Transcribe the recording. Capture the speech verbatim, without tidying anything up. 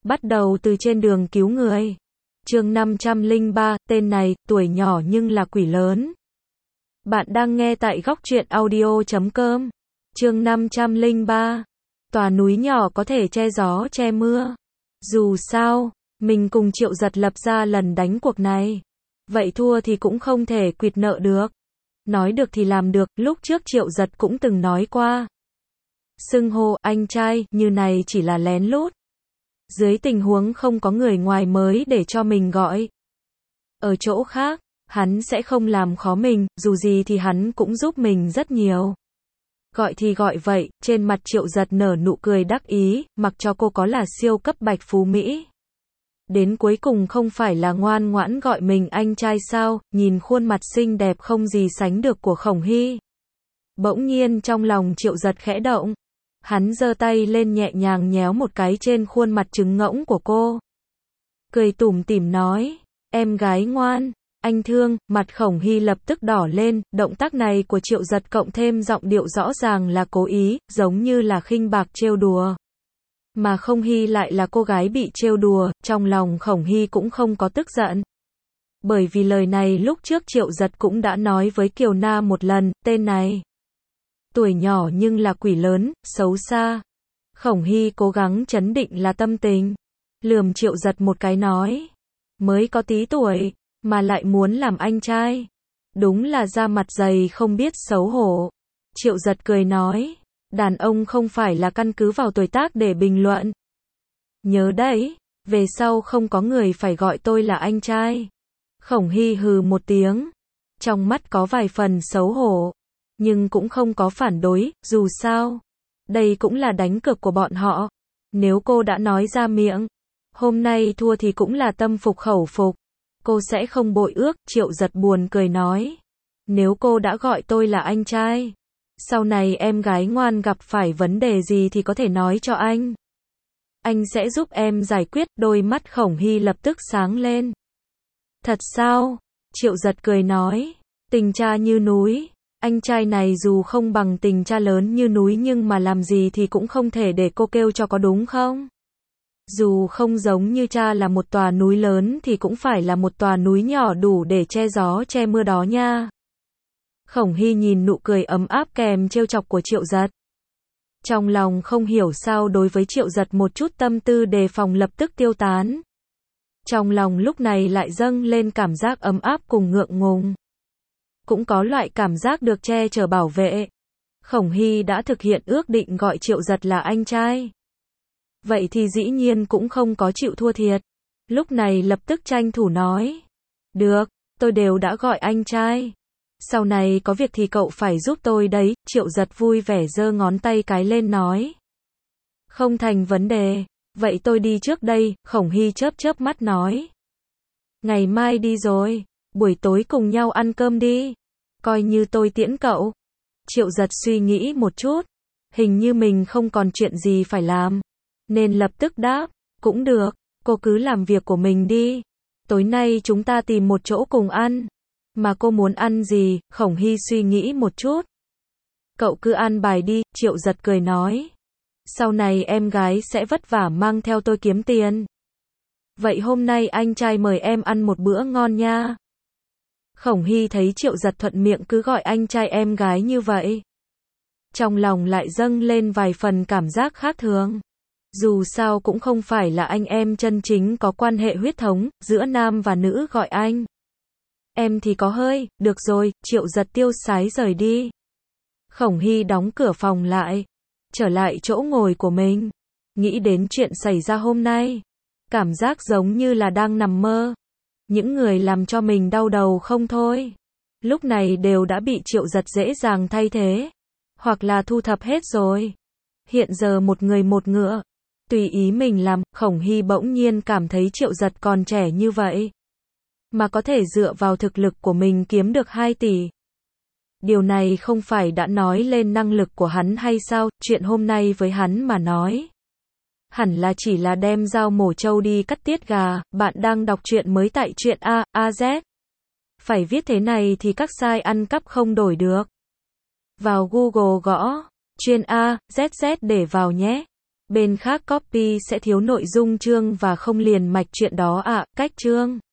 Bắt đầu từ trên đường cứu người. Chương năm trăm lẻ ba, tên này, tuổi nhỏ nhưng là quỷ lớn. Bạn đang nghe tại góc truyện audio chấm com. Chương năm trăm lẻ ba. Tòa núi nhỏ có thể che gió che mưa. Dù sao, mình cùng Triệu Giật lập ra lần đánh cuộc này. Vậy thua thì cũng không thể quỵt nợ được. Nói được thì làm được, lúc trước Triệu Giật cũng từng nói qua. Xưng hô anh trai như này chỉ là lén lút. Dưới tình huống không có người ngoài mới để cho mình gọi. Ở chỗ khác, hắn sẽ không làm khó mình, dù gì thì hắn cũng giúp mình rất nhiều. Gọi thì gọi vậy, trên mặt Triệu Giật nở nụ cười đắc ý, mặc cho cô có là siêu cấp bạch phú Mỹ. Đến cuối cùng không phải là ngoan ngoãn gọi mình anh trai sao, nhìn khuôn mặt xinh đẹp không gì sánh được của Khổng Hy. Bỗng nhiên trong lòng Triệu Giật khẽ động. Hắn giơ tay lên nhẹ nhàng nhéo một cái trên khuôn mặt trứng ngỗng của cô. Cười tủm tỉm nói, em gái ngoan, anh thương, mặt Khổng Hy lập tức đỏ lên, động tác này của Triệu Giật cộng thêm giọng điệu rõ ràng là cố ý, giống như là khinh bạc trêu đùa. Mà Khổng Hy lại là cô gái bị trêu đùa, trong lòng Khổng Hy cũng không có tức giận. Bởi vì lời này lúc trước Triệu Giật cũng đã nói với Kiều Na một lần, tên này. Tuổi nhỏ nhưng là quỷ lớn, xấu xa. Khổng Hy cố gắng trấn định là tâm tình. Lườm Triệu Giật một cái nói. Mới có tí tuổi, mà lại muốn làm anh trai. Đúng là da mặt dày không biết xấu hổ. Triệu Giật cười nói. Đàn ông không phải là căn cứ vào tuổi tác để bình luận. Nhớ đấy, về sau không có người phải gọi tôi là anh trai. Khổng Hy hừ một tiếng. Trong mắt có vài phần xấu hổ. Nhưng cũng không có phản đối, dù sao. Đây cũng là đánh cược của bọn họ. Nếu cô đã nói ra miệng. Hôm nay thua thì cũng là tâm phục khẩu phục. Cô sẽ không bội ước, Triệu Giật buồn cười nói. Nếu cô đã gọi tôi là anh trai. Sau này em gái ngoan gặp phải vấn đề gì thì có thể nói cho anh. Anh sẽ giúp em giải quyết, đôi mắt Khổng Hy lập tức sáng lên. Thật sao? Triệu Giật cười nói. Tình cha như núi. Anh trai này dù không bằng tình cha lớn như núi nhưng mà làm gì thì cũng không thể để cô kêu cho có đúng không? Dù không giống như cha là một tòa núi lớn thì cũng phải là một tòa núi nhỏ đủ để che gió che mưa đó nha. Khổng Hy nhìn nụ cười ấm áp kèm trêu chọc của Triệu Giật. Trong lòng không hiểu sao đối với Triệu Giật một chút tâm tư đề phòng lập tức tiêu tán. Trong lòng lúc này lại dâng lên cảm giác ấm áp cùng ngượng ngùng. Cũng có loại cảm giác được che chở bảo vệ. Khổng Hy đã thực hiện ước định gọi Triệu Giật là anh trai. Vậy thì dĩ nhiên cũng không có chịu thua thiệt. Lúc này lập tức tranh thủ nói. Được, tôi đều đã gọi anh trai. Sau này có việc thì cậu phải giúp tôi đấy, Triệu Giật vui vẻ giơ ngón tay cái lên nói. Không thành vấn đề, vậy tôi đi trước đây, Khổng Hy chớp chớp mắt nói. Ngày mai đi rồi, buổi tối cùng nhau ăn cơm đi. Coi như tôi tiễn cậu. Triệu Giật suy nghĩ một chút. Hình như mình không còn chuyện gì phải làm. Nên lập tức đáp, cũng được, cô cứ làm việc của mình đi. Tối nay chúng ta tìm một chỗ cùng ăn. Mà cô muốn ăn gì? Khổng Hy suy nghĩ một chút. Cậu cứ ăn bài đi, Triệu Giật cười nói. Sau này em gái sẽ vất vả mang theo tôi kiếm tiền. Vậy hôm nay anh trai mời em ăn một bữa ngon nha. Khổng Hy thấy Triệu Giật thuận miệng cứ gọi anh trai em gái như vậy. Trong lòng lại dâng lên vài phần cảm giác khác thường. Dù sao cũng không phải là anh em chân chính có quan hệ huyết thống, giữa nam và nữ gọi anh. Em thì có hơi, được rồi, Triệu Giật tiêu sái rời đi. Khổng Hy đóng cửa phòng lại. Trở lại chỗ ngồi của mình. Nghĩ đến chuyện xảy ra hôm nay. Cảm giác giống như là đang nằm mơ. Những người làm cho mình đau đầu không thôi. Lúc này đều đã bị Triệu Giật dễ dàng thay thế. Hoặc là thu thập hết rồi. Hiện giờ một người một ngựa. Tùy ý mình làm, Khổng Hy bỗng nhiên cảm thấy Triệu Giật còn trẻ như vậy. Mà có thể dựa vào thực lực của mình kiếm được hai tỷ. Điều này không phải đã nói lên năng lực của hắn hay sao, chuyện hôm nay với hắn mà nói. Hẳn là chỉ là đem dao mổ trâu đi cắt tiết gà, bạn đang đọc truyện mới tại truyện A, A Z. Phải viết thế này thì các site ăn cắp không đổi được. Vào Google gõ, chuyên A, Z Z để vào nhé. Bên khác copy sẽ thiếu nội dung chương và không liền mạch chuyện đó ạ. Cách chương